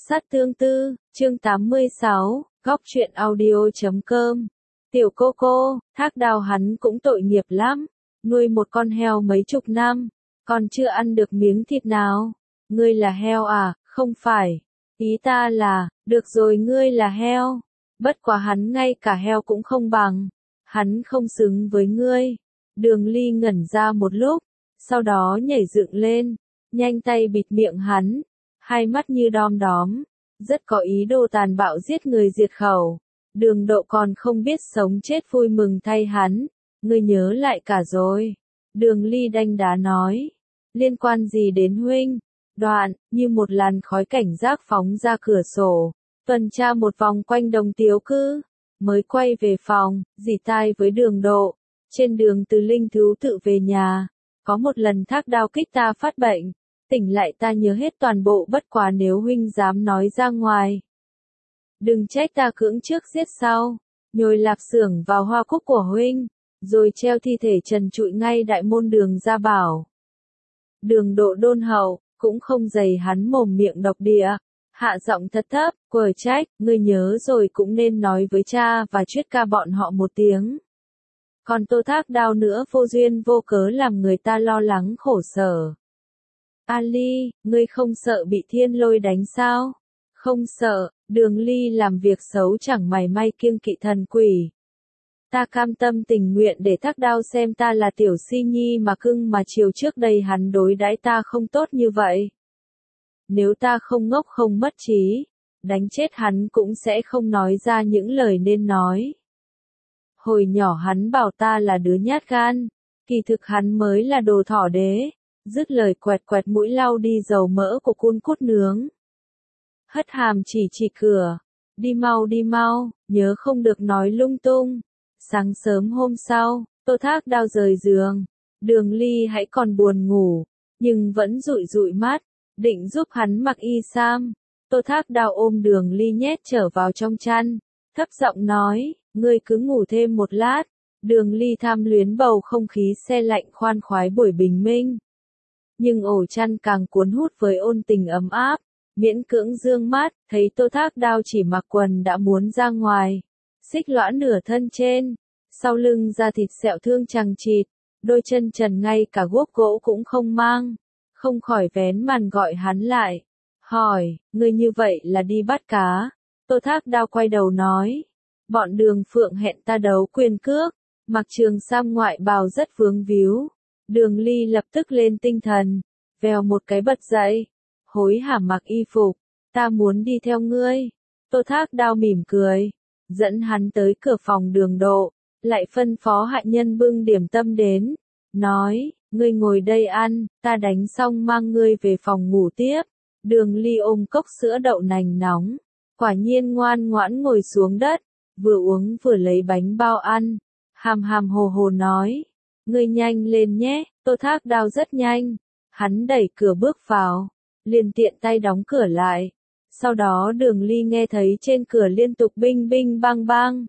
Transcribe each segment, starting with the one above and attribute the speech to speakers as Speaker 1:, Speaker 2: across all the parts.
Speaker 1: Sát thương tư, chương 86, góc truyện audio.com. Tiểu cô, Thác Đao hắn cũng tội nghiệp lắm, nuôi một con heo mấy chục năm, còn chưa ăn được miếng thịt nào. Ngươi là heo à? Không phải. Ý ta là, được rồi ngươi là heo. Bất quá hắn ngay cả heo cũng không bằng. Hắn không xứng với ngươi. Đường Ly ngẩn ra một lúc, sau đó nhảy dựng lên, nhanh tay bịt miệng hắn, hai mắt như đom đóm, rất có ý đồ tàn bạo giết người diệt khẩu. Đường Độ còn không biết sống chết vui mừng thay hắn, ngươi nhớ lại cả rồi. Đường Ly đanh đá nói, liên quan gì đến huynh? Đoạn, như một làn khói cảnh giác phóng ra cửa sổ, tuần tra một vòng quanh Đồng Tiếu Cư, mới quay về phòng, rỉ tai với Đường Độ. Trên đường từ Linh Thú Tự về nhà, có một lần Thác Đao kích ta phát bệnh, tỉnh lại ta nhớ hết toàn bộ, bất quá nếu huynh dám nói ra ngoài, đừng trách ta cưỡng trước giết sau, nhồi lạp xưởng vào hoa cúc của huynh, rồi treo thi thể trần trụi ngay đại môn Đường Gia Bảo. Đường Độ đôn hậu, cũng không dày hắn mồm miệng độc địa, hạ giọng thật thấp, quở trách, ngươi nhớ rồi cũng nên nói với cha và Chuyết ca bọn họ một tiếng. Còn Tô Thác Đao nữa vô duyên vô cớ làm người ta lo lắng khổ sở. Ali, ngươi không sợ bị thiên lôi đánh sao? Không sợ, Đường Ly làm việc xấu chẳng mảy may kiêng kỵ thần quỷ. Ta cam tâm tình nguyện để Thác Đao xem ta là tiểu si nhi mà cưng mà chiều trước đây hắn đối đãi ta không tốt như vậy. Nếu ta không ngốc không mất trí, đánh chết hắn cũng sẽ không nói ra những lời nên nói. Hồi nhỏ hắn bảo ta là đứa nhát gan, kỳ thực hắn mới là đồ thỏ đế. Dứt lời quẹt quẹt mũi lau đi dầu mỡ của cun cút nướng. Hất hàm chỉ cửa. Đi mau, nhớ không được nói lung tung. Sáng sớm hôm sau, Tô Thác Đao rời giường. Đường Ly hãy còn buồn ngủ, nhưng vẫn dụi mắt, định giúp hắn mặc y sam. Tô Thác Đao ôm Đường Ly nhét trở vào trong chăn, thấp giọng nói, ngươi cứ ngủ thêm một lát. Đường Ly tham luyến bầu không khí se lạnh khoan khoái buổi bình minh. Nhưng ổ chăn càng cuốn hút với ôn tình ấm áp, miễn cưỡng dương mắt, thấy Tô Thác Đao chỉ mặc quần đã muốn ra ngoài, xích lõa nửa thân trên, sau lưng da thịt sẹo thương chằng chịt, đôi chân trần ngay cả guốc gỗ cũng không mang, không khỏi vén màn gọi hắn lại, hỏi, ngươi như vậy là đi bắt cá? Tô Thác Đao quay đầu nói, bọn Đường Phượng hẹn ta đấu quyền cước, mặc trường sam ngoại bào rất vướng víu. Đường Ly lập tức lên tinh thần, vèo một cái bật dậy, hối hả mặc y phục, ta muốn đi theo ngươi. Tô Thác Đao mỉm cười, dẫn hắn tới cửa phòng Đường Độ, lại phân phó hạ nhân bưng điểm tâm đến, nói, ngươi ngồi đây ăn, ta đánh xong mang ngươi về phòng ngủ tiếp. Đường Ly ôm cốc sữa đậu nành nóng, quả nhiên ngoan ngoãn ngồi xuống đất, vừa uống vừa lấy bánh bao ăn, hàm hàm hồ hồ nói. Ngươi nhanh lên nhé, Tô Thác Đao rất nhanh. Hắn đẩy cửa bước vào, liền tiện tay đóng cửa lại. Sau đó Đường Ly nghe thấy trên cửa liên tục bing bing bang bang.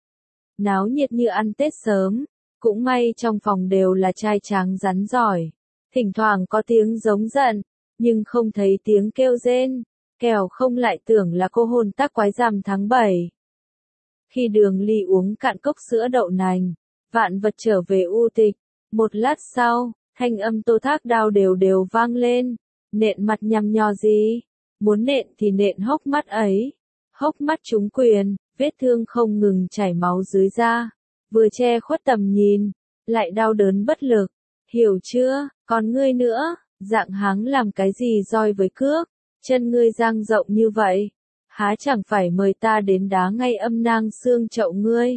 Speaker 1: Náo nhiệt như ăn Tết sớm, cũng may trong phòng đều là trai tráng rắn giỏi. Thỉnh thoảng có tiếng giống giận, nhưng không thấy tiếng kêu rên, kẻo không lại tưởng là cô hồn tác quái rằm tháng 7. Khi Đường Ly uống cạn cốc sữa đậu nành, vạn vật trở về u tịch. Một lát sau, thanh âm Tô Thác Đao đều vang lên. Nện mặt nhằm nhò gì? Muốn nện thì nện hốc mắt ấy. Hốc mắt trúng quyền, vết thương không ngừng chảy máu dưới da. Vừa che khuất tầm nhìn, lại đau đớn bất lực. Hiểu chưa? Còn ngươi nữa, dạng háng làm cái gì roi với cước? Chân ngươi dang rộng như vậy, há chẳng phải mời ta đến đá ngay âm nang xương chậu ngươi?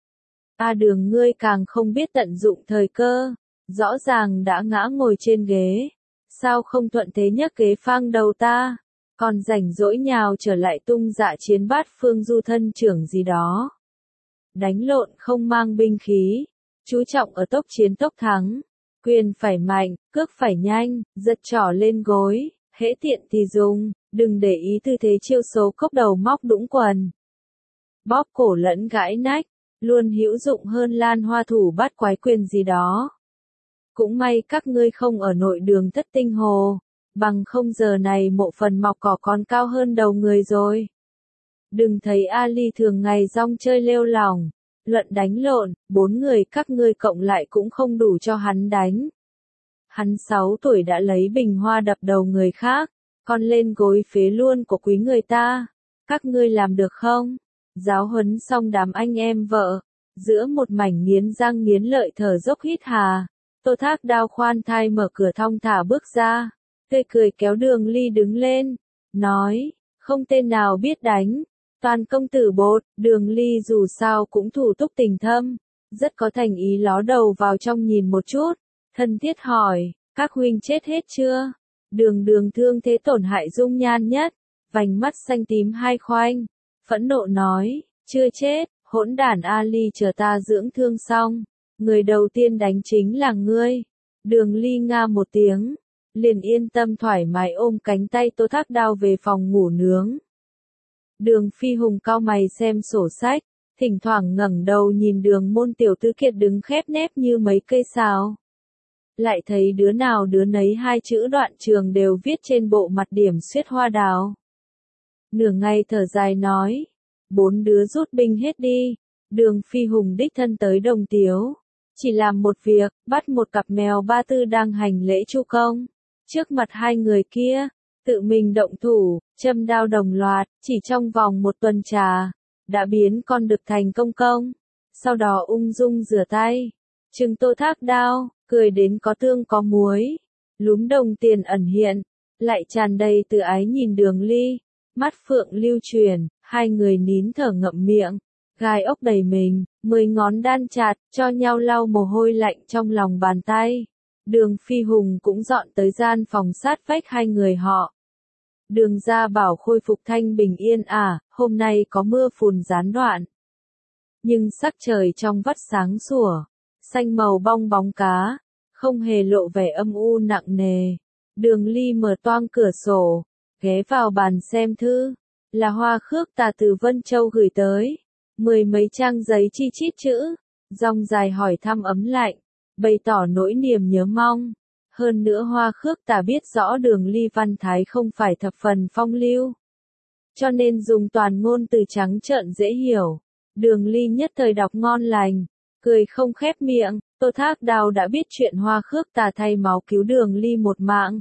Speaker 1: Đường ngươi càng không biết tận dụng thời cơ, rõ ràng đã ngã ngồi trên ghế, sao không thuận thế nhấc ghế phang đầu ta, còn rảnh rỗi nhào trở lại tung dạ chiến bát phương du thân trưởng gì đó. Đánh lộn không mang binh khí, chú trọng ở tốc chiến tốc thắng, quyền phải mạnh, cước phải nhanh, giật trỏ lên gối, hễ tiện thì dùng, đừng để ý tư thế chiêu số cốc đầu móc đũng quần. Bóp cổ lẫn gãi nách, luôn hữu dụng hơn lan hoa thủ bát quái quyền gì đó. Cũng may các ngươi không ở nội đường Thất Tinh Hồ, bằng không giờ này mộ phần mọc cỏ còn cao hơn đầu người rồi. Đừng thấy Ali thường ngày rong chơi lêu lỏng, luận đánh lộn, 4 người các ngươi cộng lại cũng không đủ cho hắn đánh. Hắn 6 tuổi đã lấy bình hoa đập đầu người khác, còn lên gối phế luôn của quý người ta. Các ngươi làm được không? Giáo huấn xong đám anh em vợ, giữa một mảnh nghiến răng nghiến lợi thở dốc hít hà, Tô Thác Đao khoan thai mở cửa thong thả bước ra, tươi cười kéo Đường Ly đứng lên, nói, không tên nào biết đánh, toàn công tử bột. Đường Ly dù sao cũng thủ túc tình thâm, rất có thành ý ló đầu vào trong nhìn một chút, thân thiết hỏi, các huynh chết hết chưa? Đường Đường thương thế tổn hại dung nhan nhất, vành mắt xanh tím hai khoanh, phẫn nộ nói, chưa chết, hỗn đản Ali, chờ ta dưỡng thương xong, người đầu tiên đánh chính là ngươi. Đường Ly nga một tiếng, liền yên tâm thoải mái ôm cánh tay Tô Thác Đao về phòng ngủ nướng. Đường Phi Hùng cau mày xem sổ sách, thỉnh thoảng ngẩng đầu nhìn Đường Môn tiểu tứ kiệt đứng khép nép như mấy cây sào. Lại thấy đứa nào đứa nấy hai chữ đoạn trường đều viết trên bộ mặt điểm xuyết hoa đào. Nửa ngày thở dài nói, 4 đứa rút binh hết đi. Đường Phi Hùng đích thân tới Đồng Tiếu, chỉ làm một việc, bắt một cặp mèo ba tư đang hành lễ chu công. Trước mặt hai người kia, tự mình động thủ, châm đao đồng loạt, chỉ trong vòng 1 tuần trà, đã biến con đực thành công công. Sau đó ung dung rửa tay, trừng Tô Thác Đao, cười đến có tương có muối, lúm đồng tiền ẩn hiện, lại tràn đầy từ ái nhìn Đường Ly, mắt phượng lưu truyền, hai người nín thở ngậm miệng, gai ốc đầy mình, 10 ngón đan chặt, cho nhau lau mồ hôi lạnh trong lòng bàn tay. Đường Phi Hùng cũng dọn tới gian phòng sát vách hai người họ. Đường gia bảo khôi phục thanh bình yên hôm nay có mưa phùn gián đoạn. Nhưng sắc trời trong vắt sáng sủa, xanh màu bong bóng cá, không hề lộ vẻ âm u nặng nề. Đường Ly mở toang cửa sổ, ghé vào bàn xem thư, là Hoa Khước Tà từ Vân Châu gửi tới, 10 mấy trang giấy chi chít chữ, dòng dài hỏi thăm ấm lạnh, bày tỏ nỗi niềm nhớ mong. Hơn nữa Hoa Khước Tà biết rõ Đường Ly văn thái không phải thập phần phong lưu, cho nên dùng toàn ngôn từ trắng trợn dễ hiểu. Đường Ly nhất thời đọc ngon lành, cười không khép miệng. Tô Thác Đao đã biết chuyện Hoa Khước Tà thay máu cứu Đường Ly một mạng,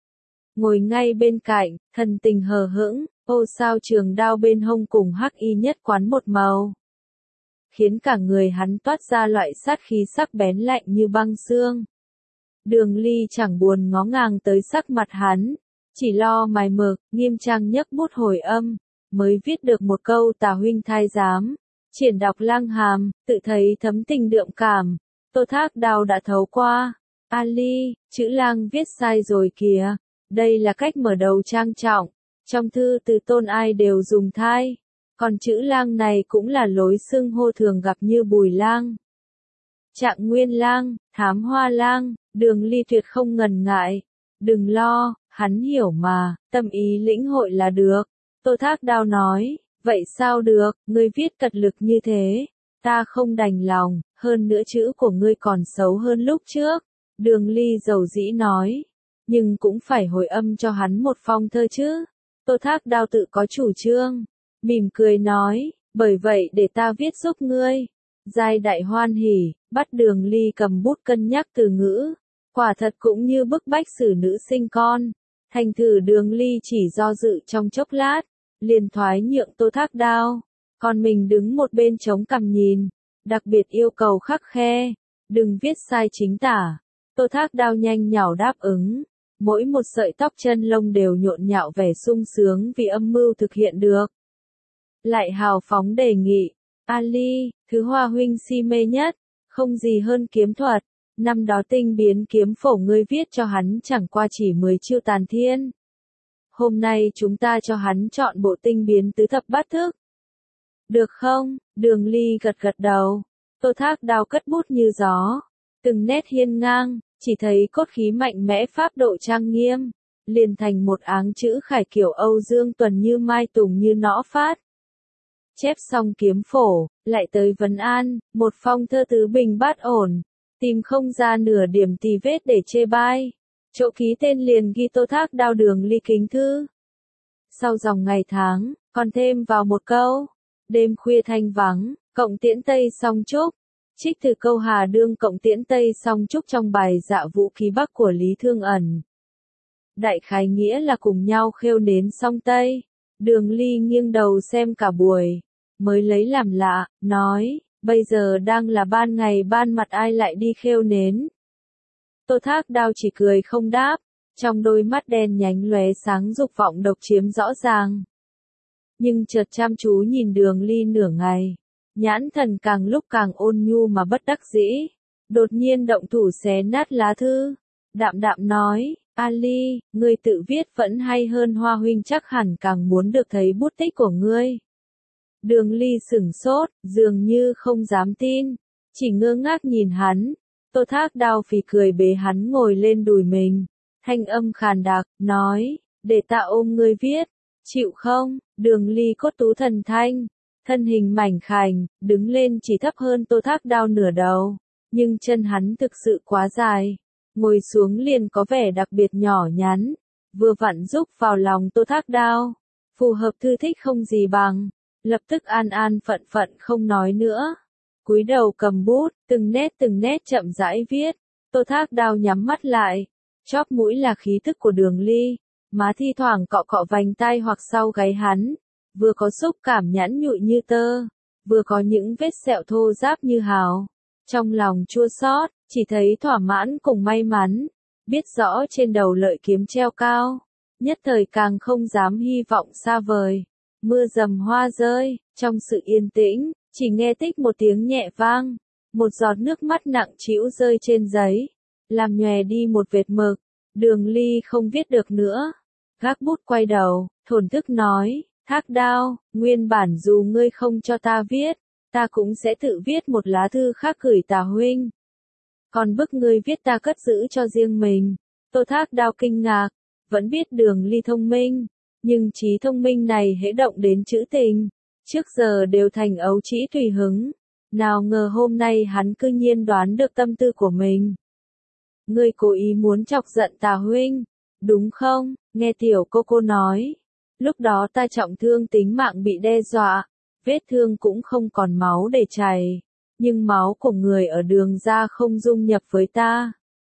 Speaker 1: ngồi ngay bên cạnh, thần tình hờ hững, ô sao trường đao bên hông cùng hắc y nhất quán một màu, khiến cả người hắn toát ra loại sát khí sắc bén lạnh như băng xương. Đường Ly chẳng buồn ngó ngàng tới sắc mặt hắn, chỉ lo mài mực, nghiêm trang nhấc bút hồi âm, mới viết được một câu Tà huynh thái giám, triển đọc lang hàm, tự thấy thấm tình đượm cảm. Tô Thác Đao đã thấu qua, Ali, chữ lang viết sai rồi kìa, đây là cách mở đầu trang trọng, trong thư từ tôn ai đều dùng thai, còn chữ lang này cũng là lối xưng hô thường gặp như Bùi lang, Trạng Nguyên lang, Thám Hoa lang. Đường Ly tuyệt không ngần ngại, đừng lo, hắn hiểu mà, tâm ý lĩnh hội là được. Tô Thác Đao nói, vậy sao được, ngươi viết cật lực như thế, ta không đành lòng, hơn nữa chữ của ngươi còn xấu hơn lúc trước. Đường Ly dầu dĩ nói, nhưng cũng phải hồi âm cho hắn một phong thơ chứ. Tô Thác Đao tự có chủ trương, mỉm cười nói, bởi vậy để ta viết giúp ngươi. Giai đại hoan hỉ, bắt Đường Ly cầm bút cân nhắc từ ngữ, quả thật cũng như bức bách xử nữ sinh con. Thành thử Đường Ly chỉ do dự trong chốc lát, liền thoái nhượng Tô Thác Đao, còn mình đứng một bên chống cằm nhìn, đặc biệt yêu cầu khắc khe, đừng viết sai chính tả. Tô Thác Đao nhanh nhảu đáp ứng, mỗi một sợi tóc chân lông đều nhộn nhạo vẻ sung sướng vì âm mưu thực hiện được. Lại hào phóng đề nghị, Ali, thứ Hoa huynh si mê nhất, không gì hơn kiếm thuật. Năm đó tinh biến kiếm phổ ngươi viết cho hắn chẳng qua chỉ 10 chiêu tàn thiên. Hôm nay chúng ta cho hắn chọn bộ tinh biến tứ thập bát thức. Được không? Đường Ly gật gật đầu. Tô Thác Đao cất bút như gió, từng nét hiên ngang, chỉ thấy cốt khí mạnh mẽ pháp độ trang nghiêm, liền thành một áng chữ khải kiểu Âu Dương Tuần như mai tùng như nõ phát. Chép xong kiếm phổ, lại tới vấn an, một phong thơ tứ bình bát ổn, tìm không ra nửa điểm tì vết để chê bai. Chỗ ký tên liền ghi Tô Thác Đao Đường Ly kính thư. Sau dòng ngày tháng, còn thêm vào một câu, đêm khuya thanh vắng, cộng tiễn Tây Song Trúc. Trích từ câu Hà Đương cộng tiễn Tây Song Trúc trong bài Dạ Vũ Ký Bắc của Lý Thương Ẩn. Đại khái nghĩa là cùng nhau khêu nến song Tây. Đường Ly nghiêng đầu xem cả buổi, mới lấy làm lạ, nói, bây giờ đang là ban ngày ban mặt ai lại đi khêu nến. Tô Thác Đao chỉ cười không đáp, trong đôi mắt đen nhánh lóe sáng dục vọng độc chiếm rõ ràng. Nhưng chợt chăm chú nhìn Đường Ly nửa ngày, nhãn thần càng lúc càng ôn nhu mà bất đắc dĩ, đột nhiên động thủ xé nát lá thư, đạm đạm nói, Ali, ngươi tự viết vẫn hay hơn Hoa huynh chắc hẳn càng muốn được thấy bút tích của ngươi. Đường Ly sửng sốt, dường như không dám tin, chỉ ngơ ngác nhìn hắn. Tô Thác Đao phì cười bế hắn ngồi lên đùi mình, thanh âm khàn đặc, nói, để ta ôm ngươi viết, chịu không? Đường Ly cốt tú thần thanh, thân hình mảnh khảnh, đứng lên chỉ thấp hơn Tô Thác Đao nửa đầu, nhưng chân hắn thực sự quá dài, ngồi xuống liền có vẻ đặc biệt nhỏ nhắn, vừa vặn rúc vào lòng Tô Thác Đao, phù hợp thư thích không gì bằng, lập tức an an phận phận không nói nữa. Cúi đầu cầm bút, từng nét chậm rãi viết, Tô Thác Đao nhắm mắt lại, chóp mũi là khí thức của Đường Ly, má thi thoảng cọ cọ vành tai hoặc sau gáy hắn, vừa có xúc cảm nhẵn nhụi như tơ, vừa có những vết sẹo thô ráp như hào. Trong lòng chua xót, chỉ thấy thỏa mãn cùng may mắn, biết rõ trên đầu lợi kiếm treo cao, nhất thời càng không dám hy vọng xa vời. Mưa rầm hoa rơi, trong sự yên tĩnh, chỉ nghe tích một tiếng nhẹ vang, một giọt nước mắt nặng trĩu rơi trên giấy, làm nhòe đi một vệt mực. Đường Ly không viết được nữa, gác bút quay đầu, thổn thức nói, Thác Đao, nguyên bản dù ngươi không cho ta viết, ta cũng sẽ tự viết một lá thư khác gửi Tà huynh. Còn bức ngươi viết ta cất giữ cho riêng mình. Tô Thác Đao kinh ngạc, vẫn biết Đường Ly thông minh, nhưng trí thông minh này hễ động đến chữ tình, trước giờ đều thành ấu trĩ tùy hứng. Nào ngờ hôm nay hắn cư nhiên đoán được tâm tư của mình. Ngươi cố ý muốn chọc giận Tà huynh, đúng không? Nghe tiểu cô nói. Lúc đó ta trọng thương tính mạng bị đe dọa, vết thương cũng không còn máu để chảy, nhưng máu của người ở Đường gia không dung nhập với ta.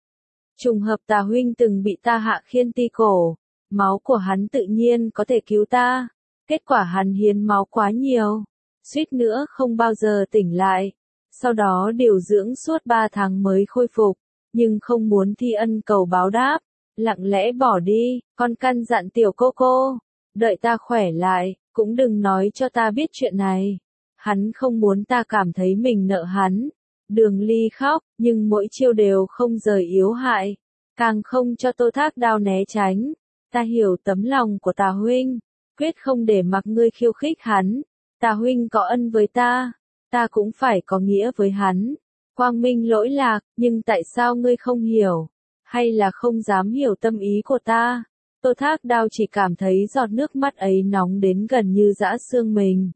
Speaker 1: Trùng hợp Tà huynh từng bị ta hạ khiên ti cổ, máu của hắn tự nhiên có thể cứu ta, kết quả hắn hiến máu quá nhiều, suýt nữa không bao giờ tỉnh lại, sau đó điều dưỡng suốt 3 tháng mới khôi phục, nhưng không muốn thi ân cầu báo đáp, lặng lẽ bỏ đi, con căn dặn tiểu cô, đợi ta khỏe lại, cũng đừng nói cho ta biết chuyện này. Hắn không muốn ta cảm thấy mình nợ hắn. Đường Ly khóc, nhưng mỗi chiêu đều không rời yếu hại, càng không cho Tô Thác Đao né tránh. Ta hiểu tấm lòng của Tà huynh, quyết không để mặc ngươi khiêu khích hắn. Tà huynh có ân với ta cũng phải có nghĩa với hắn. Quang minh lỗi lạc, nhưng tại sao ngươi không hiểu, hay là không dám hiểu tâm ý của ta? Tô Thác Đao chỉ cảm thấy giọt nước mắt ấy nóng đến gần như giã xương mình.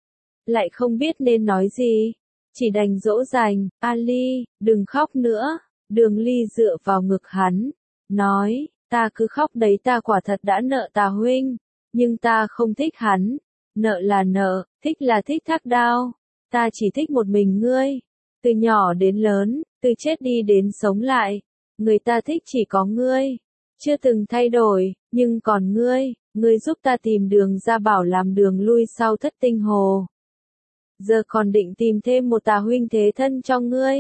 Speaker 1: Lại không biết nên nói gì, chỉ đành dỗ dành, Ali, đừng khóc nữa. Đường Ly dựa vào ngực hắn, nói, ta cứ khóc đấy, ta quả thật đã nợ Tà huynh, nhưng ta không thích hắn. Nợ là nợ, thích là thích Thác Đao, ta chỉ thích một mình ngươi. Từ nhỏ đến lớn, từ chết đi đến sống lại, người ta thích chỉ có ngươi. Chưa từng thay đổi, nhưng còn ngươi giúp ta tìm đường ra bảo làm đường lui sau Thất Tinh Hồ. Giờ còn định tìm thêm một Tà huynh thế thân cho ngươi.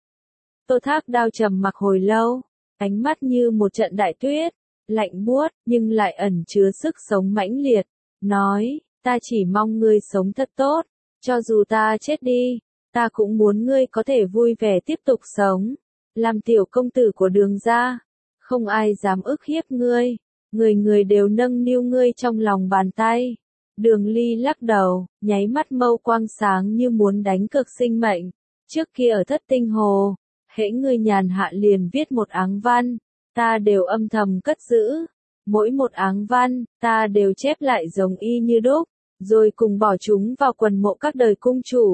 Speaker 1: Tô Thác Đao trầm mặc hồi lâu, ánh mắt như một trận đại tuyết, lạnh buốt, nhưng lại ẩn chứa sức sống mãnh liệt, nói, ta chỉ mong ngươi sống thật tốt, cho dù ta chết đi, ta cũng muốn ngươi có thể vui vẻ tiếp tục sống, làm tiểu công tử của Đường gia, không ai dám ức hiếp ngươi, người đều nâng niu ngươi trong lòng bàn tay. Đường Ly lắc đầu, nháy mắt mâu quang sáng như muốn đánh cược sinh mệnh. Trước kia ở Thất Tinh Hồ, hễ ngươi nhàn hạ liền viết một áng văn, ta đều âm thầm cất giữ. Mỗi một áng văn, ta đều chép lại giống y như đúc, rồi cùng bỏ chúng vào quần mộ các đời cung chủ.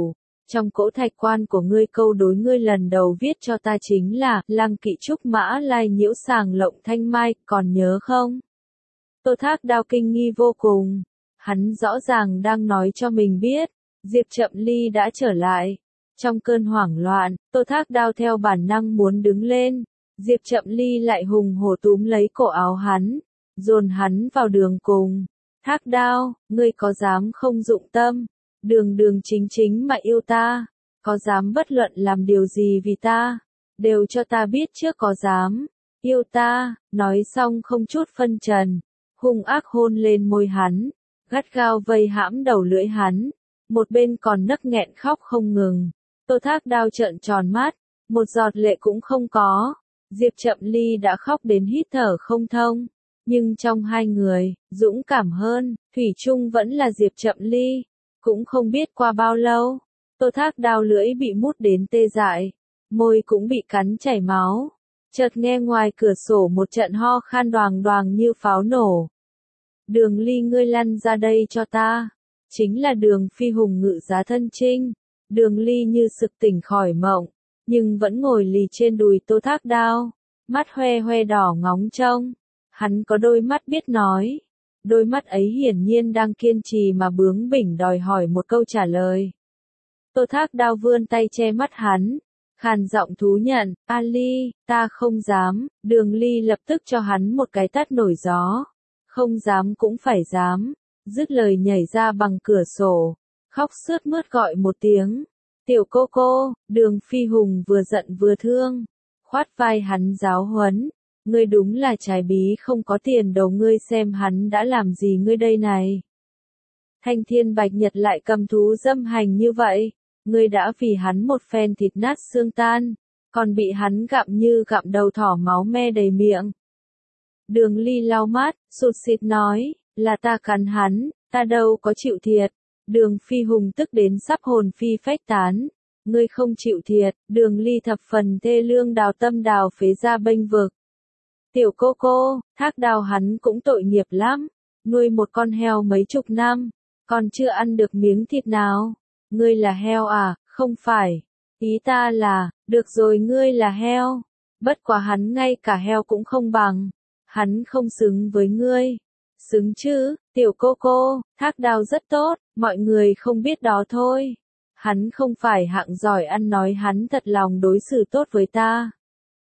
Speaker 1: Trong cỗ thạch quan của ngươi câu đối ngươi lần đầu viết cho ta chính là, lăng kỵ trúc mã lai nhiễu sàng lộng thanh mai, còn nhớ không? Tô Thác Đao kinh nghi vô cùng. Hắn rõ ràng đang nói cho mình biết, Diệp Chậm Ly đã trở lại. Trong cơn hoảng loạn, Tô Thác Đao theo bản năng muốn đứng lên. Diệp Chậm Ly lại hùng hổ túm lấy cổ áo hắn, dồn hắn vào đường cùng. Thác Đao, ngươi có dám không dụng tâm, đường đường chính chính mà yêu ta, có dám bất luận làm điều gì vì ta, đều cho ta biết trước có dám, yêu ta, nói xong không chút phân trần, hung ác hôn lên môi hắn, gắt gao vây hãm đầu lưỡi hắn, một bên còn nấc nghẹn khóc không ngừng. Tô Thác Đao trợn tròn mắt, một giọt lệ cũng không có. Diệp Chậm Ly đã khóc đến hít thở không thông, nhưng trong hai người, dũng cảm hơn, thủy chung vẫn là Diệp Chậm Ly. Cũng không biết qua bao lâu, Tô Thác Đao lưỡi bị mút đến tê dại, môi cũng bị cắn chảy máu. Chợt nghe ngoài cửa sổ một trận ho khan đoàng đoàng như pháo nổ. Đường Ly, ngươi lăn ra đây cho ta. Chính là Đường Phi Hùng ngự giá thân trinh. Đường Ly như sực tỉnh khỏi mộng, nhưng vẫn ngồi lì trên đùi Tô Thác Đao, mắt hoe hoe đỏ ngóng trông. Hắn có đôi mắt biết nói. Đôi mắt ấy hiển nhiên đang kiên trì mà bướng bỉnh đòi hỏi một câu trả lời. Tô Thác Đao vươn tay che mắt hắn, khàn giọng thú nhận, Ali, ta không dám. Đường Ly lập tức cho hắn một cái tát nổi gió. Không dám cũng phải dám. Dứt lời nhảy ra bằng cửa sổ, khóc sướt mướt gọi một tiếng. Tiểu cô cô. Đường Phi Hùng vừa giận vừa thương, khoát vai hắn giáo huấn. Ngươi đúng là trái bí không có tiền đồ, ngươi xem hắn đã làm gì ngươi đây này. Thanh Thiên Bạch Nhật lại cầm thú dâm hành như vậy, ngươi đã vì hắn một phen thịt nát xương tan, còn bị hắn gặm như gặm đầu thỏ, máu me đầy miệng. Đường Ly lau mắt, sụt sịt nói, là ta cắn hắn, ta đâu có chịu thiệt. Đường Phi Hùng tức đến sắp hồn phi phách tán. Ngươi không chịu thiệt. Đường Ly thập phần thê lương đào tâm đào phế ra bênh vực. Tiểu cô cô, Thác Đao hắn cũng tội nghiệp lắm. Nuôi một con heo mấy chục năm, còn chưa ăn được miếng thịt nào. Ngươi là heo à? Không phải. Ý ta là, được rồi, ngươi là heo. Bất quá hắn ngay cả heo cũng không bằng. Hắn không xứng với ngươi. Xứng chứ, tiểu cô cô, Thác Đao rất tốt, mọi người không biết đó thôi. Hắn không phải hạng giỏi ăn nói, hắn thật lòng đối xử tốt với ta.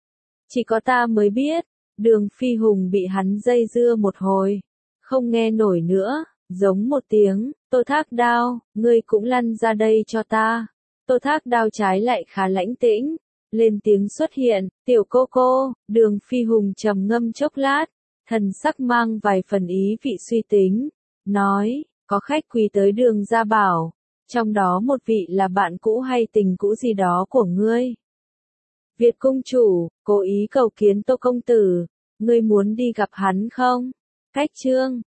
Speaker 1: Chỉ có ta mới biết. Đường Phi Hùng bị hắn dây dưa một hồi, không nghe nổi nữa, giống một tiếng, Tô Thác Đao, ngươi cũng lăn ra đây cho ta. Tô Thác Đao trái lại khá lãnh tĩnh, lên tiếng xuất hiện, tiểu cô cô. Đường Phi Hùng trầm ngâm chốc lát, thần sắc mang vài phần ý vị suy tính, nói, có khách quý tới Đường gia bảo, trong đó một vị là bạn cũ hay tình cũ gì đó của ngươi. Việt công chủ, cố ý cầu kiến Tô công tử, ngươi muốn đi gặp hắn không? Cách chương